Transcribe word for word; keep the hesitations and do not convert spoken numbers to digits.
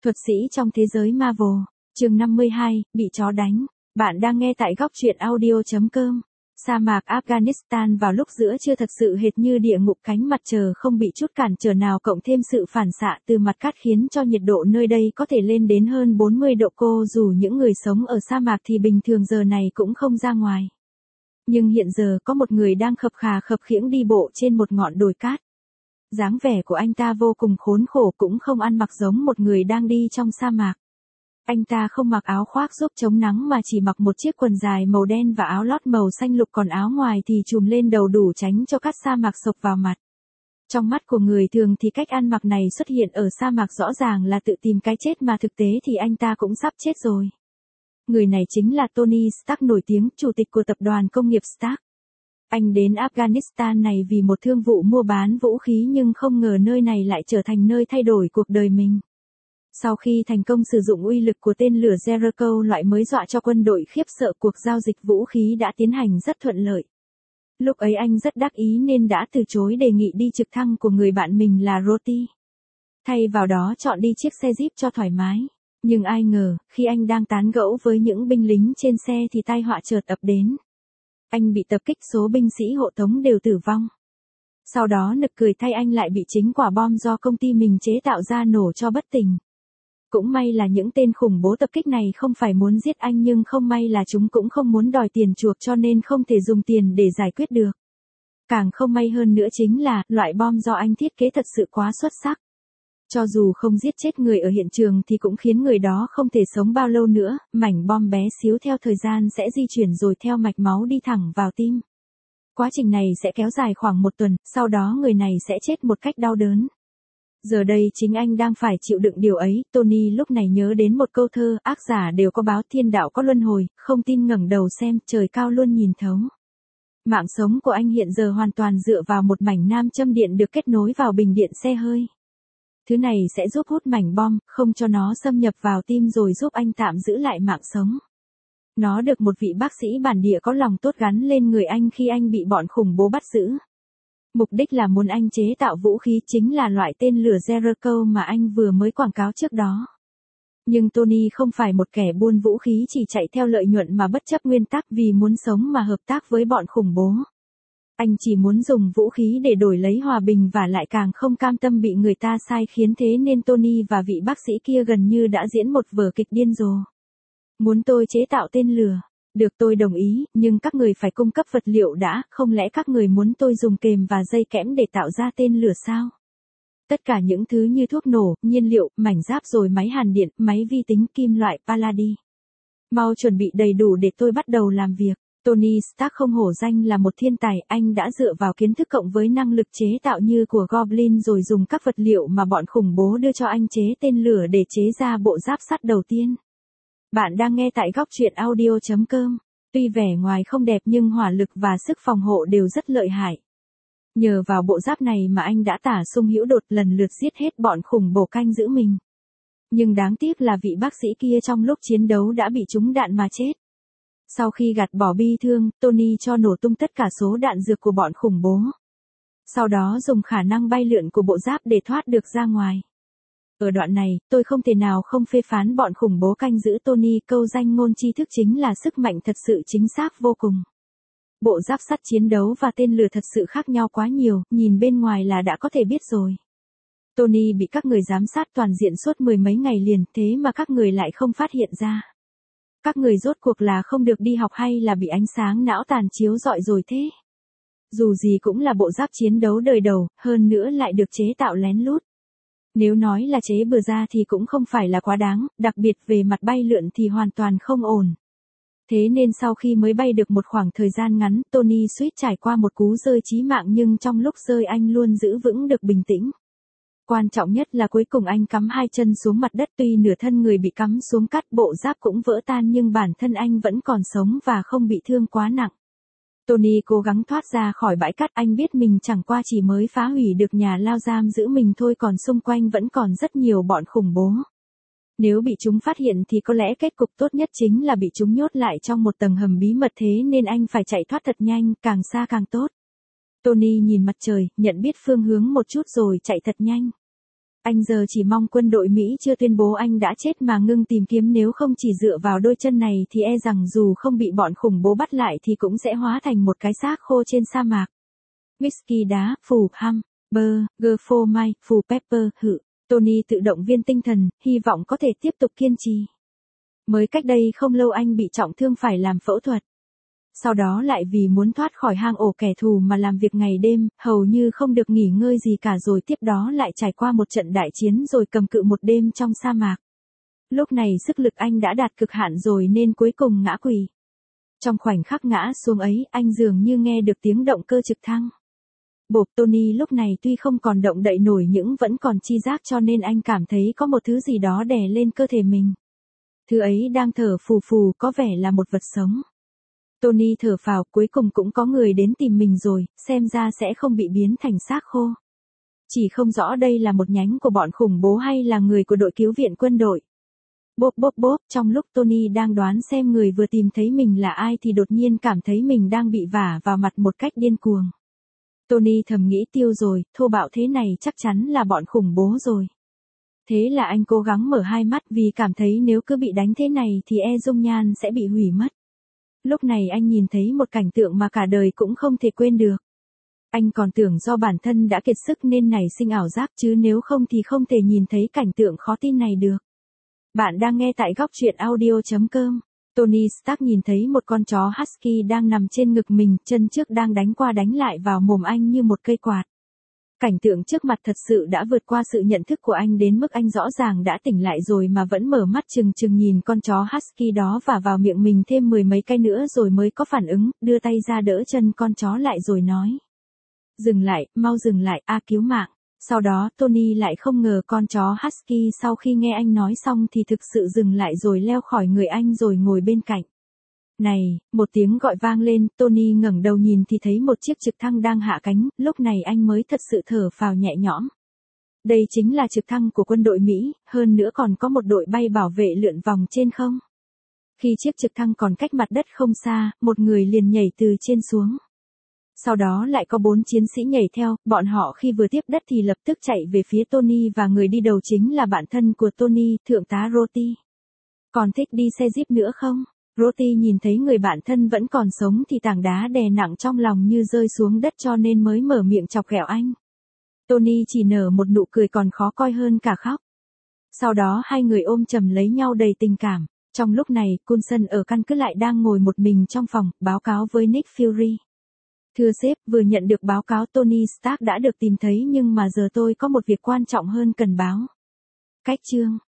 Thuật sĩ trong thế giới Marvel, chương năm mươi hai, bị chó đánh. Bạn đang nghe tại góc truyện audio chấm com. Sa mạc Afghanistan vào lúc giữa trưa thật sự hệt như địa ngục, cánh mặt trời không bị chút cản trở nào cộng thêm sự phản xạ từ mặt cát khiến cho nhiệt độ nơi đây có thể lên đến hơn bốn mươi độ cô, dù những người sống ở sa mạc thì bình thường giờ này cũng không ra ngoài. Nhưng hiện giờ có một người đang khập khà khập khiễng đi bộ trên một ngọn đồi cát. Dáng vẻ của anh ta vô cùng khốn khổ, cũng không ăn mặc giống một người đang đi trong sa mạc. Anh ta không mặc áo khoác giúp chống nắng mà chỉ mặc một chiếc quần dài màu đen và áo lót màu xanh lục, còn áo ngoài thì trùm lên đầu đủ tránh cho cát sa mạc xộc vào mặt. Trong mắt của người thường thì cách ăn mặc này xuất hiện ở sa mạc rõ ràng là tự tìm cái chết, mà thực tế thì anh ta cũng sắp chết rồi. Người này chính là Tony Stark, nổi tiếng, chủ tịch của tập đoàn công nghiệp Stark. Anh đến Afghanistan này vì một thương vụ mua bán vũ khí, nhưng không ngờ nơi này lại trở thành nơi thay đổi cuộc đời mình. Sau khi thành công sử dụng uy lực của tên lửa Jericho, loại mới dọa cho quân đội khiếp sợ, cuộc giao dịch vũ khí đã tiến hành rất thuận lợi. Lúc ấy anh rất đắc ý nên đã từ chối đề nghị đi trực thăng của người bạn mình là Roti. Thay vào đó chọn đi chiếc xe Jeep cho thoải mái. Nhưng ai ngờ, khi anh đang tán gẫu với những binh lính trên xe thì tai họa chợt ập đến. Anh bị tập kích, số binh sĩ hộ tống đều tử vong. Sau đó nực cười thay, anh lại bị chính quả bom do công ty mình chế tạo ra nổ cho bất tỉnh. Cũng may là những tên khủng bố tập kích này không phải muốn giết anh, nhưng không may là chúng cũng không muốn đòi tiền chuộc, cho nên không thể dùng tiền để giải quyết được. Càng không may hơn nữa chính là, loại bom do anh thiết kế thật sự quá xuất sắc. Cho dù không giết chết người ở hiện trường thì cũng khiến người đó không thể sống bao lâu nữa, mảnh bom bé xíu theo thời gian sẽ di chuyển rồi theo mạch máu đi thẳng vào tim. Quá trình này sẽ kéo dài khoảng một tuần, sau đó người này sẽ chết một cách đau đớn. Giờ đây chính anh đang phải chịu đựng điều ấy. Tony lúc này nhớ đến một câu thơ, ác giả đều có báo, thiên đạo có luân hồi, không tin ngẩng đầu xem, trời cao luôn nhìn thấu. Mạng sống của anh hiện giờ hoàn toàn dựa vào một mảnh nam châm điện được kết nối vào bình điện xe hơi. Thứ này sẽ giúp hút mảnh bom, không cho nó xâm nhập vào tim, rồi giúp anh tạm giữ lại mạng sống. Nó được một vị bác sĩ bản địa có lòng tốt gắn lên người anh khi anh bị bọn khủng bố bắt giữ. Mục đích là muốn anh chế tạo vũ khí, chính là loại tên lửa Jericho mà anh vừa mới quảng cáo trước đó. Nhưng Tony không phải một kẻ buôn vũ khí chỉ chạy theo lợi nhuận mà bất chấp nguyên tắc vì muốn sống mà hợp tác với bọn khủng bố. Anh chỉ muốn dùng vũ khí để đổi lấy hòa bình, và lại càng không cam tâm bị người ta sai khiến, thế nên Tony và vị bác sĩ kia gần như đã diễn một vở kịch điên rồ. Muốn tôi chế tạo tên lửa? Được, tôi đồng ý, nhưng các người phải cung cấp vật liệu đã, không lẽ các người muốn tôi dùng kềm và dây kẽm để tạo ra tên lửa sao? Tất cả những thứ như thuốc nổ, nhiên liệu, mảnh giáp, rồi máy hàn điện, máy vi tính, kim loại, palladi. Mau chuẩn bị đầy đủ để tôi bắt đầu làm việc. Tony Stark không hổ danh là một thiên tài, anh đã dựa vào kiến thức cộng với năng lực chế tạo như của Goblin, rồi dùng các vật liệu mà bọn khủng bố đưa cho anh chế tên lửa để chế ra bộ giáp sắt đầu tiên. Bạn đang nghe tại góc truyện audio chấm com. Tuy vẻ ngoài không đẹp nhưng hỏa lực và sức phòng hộ đều rất lợi hại. Nhờ vào bộ giáp này mà anh đã tả sung hữu đột, lần lượt giết hết bọn khủng bố canh giữ mình. Nhưng đáng tiếc là vị bác sĩ kia trong lúc chiến đấu đã bị trúng đạn mà chết. Sau khi gạt bỏ bi thương, Tony cho nổ tung tất cả số đạn dược của bọn khủng bố. Sau đó dùng khả năng bay lượn của bộ giáp để thoát được ra ngoài. Ở đoạn này, tôi không thể nào không phê phán bọn khủng bố canh giữ Tony, câu danh ngôn tri thức chính là sức mạnh thật sự chính xác vô cùng. Bộ giáp sắt chiến đấu và tên lửa thật sự khác nhau quá nhiều, nhìn bên ngoài là đã có thể biết rồi. Tony bị các người giám sát toàn diện suốt mười mấy ngày liền, thế mà các người lại không phát hiện ra. Các người rốt cuộc là không được đi học hay là bị ánh sáng não tàn chiếu rọi rồi thế? Dù gì cũng là bộ giáp chiến đấu đời đầu, hơn nữa lại được chế tạo lén lút. Nếu nói là chế bừa ra thì cũng không phải là quá đáng, đặc biệt về mặt bay lượn thì hoàn toàn không ổn. Thế nên sau khi mới bay được một khoảng thời gian ngắn, Tony suýt trải qua một cú rơi chí mạng, nhưng trong lúc rơi anh luôn giữ vững được bình tĩnh. Quan trọng nhất là cuối cùng anh cắm hai chân xuống mặt đất, tuy nửa thân người bị cắm xuống cát, bộ giáp cũng vỡ tan, nhưng bản thân anh vẫn còn sống và không bị thương quá nặng. Tony cố gắng thoát ra khỏi bãi cát, anh biết mình chẳng qua chỉ mới phá hủy được nhà lao giam giữ mình thôi, còn xung quanh vẫn còn rất nhiều bọn khủng bố. Nếu bị chúng phát hiện thì có lẽ kết cục tốt nhất chính là bị chúng nhốt lại trong một tầng hầm bí mật, thế nên anh phải chạy thoát thật nhanh, càng xa càng tốt. Tony nhìn mặt trời, nhận biết phương hướng một chút rồi chạy thật nhanh. Anh giờ chỉ mong quân đội Mỹ chưa tuyên bố anh đã chết mà ngưng tìm kiếm, nếu không chỉ dựa vào đôi chân này thì e rằng dù không bị bọn khủng bố bắt lại thì cũng sẽ hóa thành một cái xác khô trên sa mạc. Whisky đá, phù, ham, bơ, gơ phô mai, phù pepper, hự. Tony tự động viên tinh thần, hy vọng có thể tiếp tục kiên trì. Mới cách đây không lâu anh bị trọng thương phải làm phẫu thuật. Sau đó lại vì muốn thoát khỏi hang ổ kẻ thù mà làm việc ngày đêm, hầu như không được nghỉ ngơi gì cả, rồi tiếp đó lại trải qua một trận đại chiến rồi cầm cự một đêm trong sa mạc. Lúc này sức lực anh đã đạt cực hạn rồi nên cuối cùng ngã quỵ. Trong khoảnh khắc ngã xuống ấy, anh dường như nghe được tiếng động cơ trực thăng. Bộp, Tony lúc này tuy không còn động đậy nổi nhưng vẫn còn chi giác, cho nên anh cảm thấy có một thứ gì đó đè lên cơ thể mình. Thứ ấy đang thở phù phù, có vẻ là một vật sống. Tony thở phào, cuối cùng cũng có người đến tìm mình rồi, xem ra sẽ không bị biến thành xác khô. Chỉ không rõ đây là một nhánh của bọn khủng bố hay là người của đội cứu viện quân đội. Bốp bốp bốp, trong lúc Tony đang đoán xem người vừa tìm thấy mình là ai thì đột nhiên cảm thấy mình đang bị vả vào mặt một cách điên cuồng. Tony thầm nghĩ tiêu rồi, thô bạo thế này chắc chắn là bọn khủng bố rồi. Thế là anh cố gắng mở hai mắt vì cảm thấy nếu cứ bị đánh thế này thì e dung nhan sẽ bị hủy mất. Lúc này anh nhìn thấy một cảnh tượng mà cả đời cũng không thể quên được. Anh còn tưởng do bản thân đã kiệt sức nên nảy sinh ảo giác, chứ nếu không thì không thể nhìn thấy cảnh tượng khó tin này được. Bạn đang nghe tại góc truyện audio chấm com. Tony Stark nhìn thấy một con chó Husky đang nằm trên ngực mình, chân trước đang đánh qua đánh lại vào mồm anh như một cây quạt. Cảnh tượng trước mặt thật sự đã vượt qua sự nhận thức của anh đến mức anh rõ ràng đã tỉnh lại rồi mà vẫn mở mắt trừng trừng nhìn con chó Husky đó và vào miệng mình thêm mười mấy cái nữa rồi mới có phản ứng, đưa tay ra đỡ chân con chó lại rồi nói. Dừng lại, mau dừng lại, a cứu mạng. Sau đó Tony lại không ngờ con chó Husky sau khi nghe anh nói xong thì thực sự dừng lại rồi leo khỏi người anh rồi ngồi bên cạnh. Này, một tiếng gọi vang lên, Tony ngẩng đầu nhìn thì thấy một chiếc trực thăng đang hạ cánh, lúc này anh mới thật sự thở phào nhẹ nhõm. Đây chính là trực thăng của quân đội Mỹ, hơn nữa còn có một đội bay bảo vệ lượn vòng trên không. Khi chiếc trực thăng còn cách mặt đất không xa, một người liền nhảy từ trên xuống. Sau đó lại có bốn chiến sĩ nhảy theo, bọn họ khi vừa tiếp đất thì lập tức chạy về phía Tony và người đi đầu chính là bạn thân của Tony, Thượng tá Roti. Còn thích đi xe jeep nữa không? Roti nhìn thấy người bạn thân vẫn còn sống thì tảng đá đè nặng trong lòng như rơi xuống đất cho nên mới mở miệng chọc ghẹo anh. Tony chỉ nở một nụ cười còn khó coi hơn cả khóc. Sau đó hai người ôm chầm lấy nhau đầy tình cảm. Trong lúc này, Coulson ở căn cứ lại đang ngồi một mình trong phòng, báo cáo với Nick Fury. Thưa sếp, vừa nhận được báo cáo Tony Stark đã được tìm thấy nhưng mà giờ tôi có một việc quan trọng hơn cần báo. Cách chương.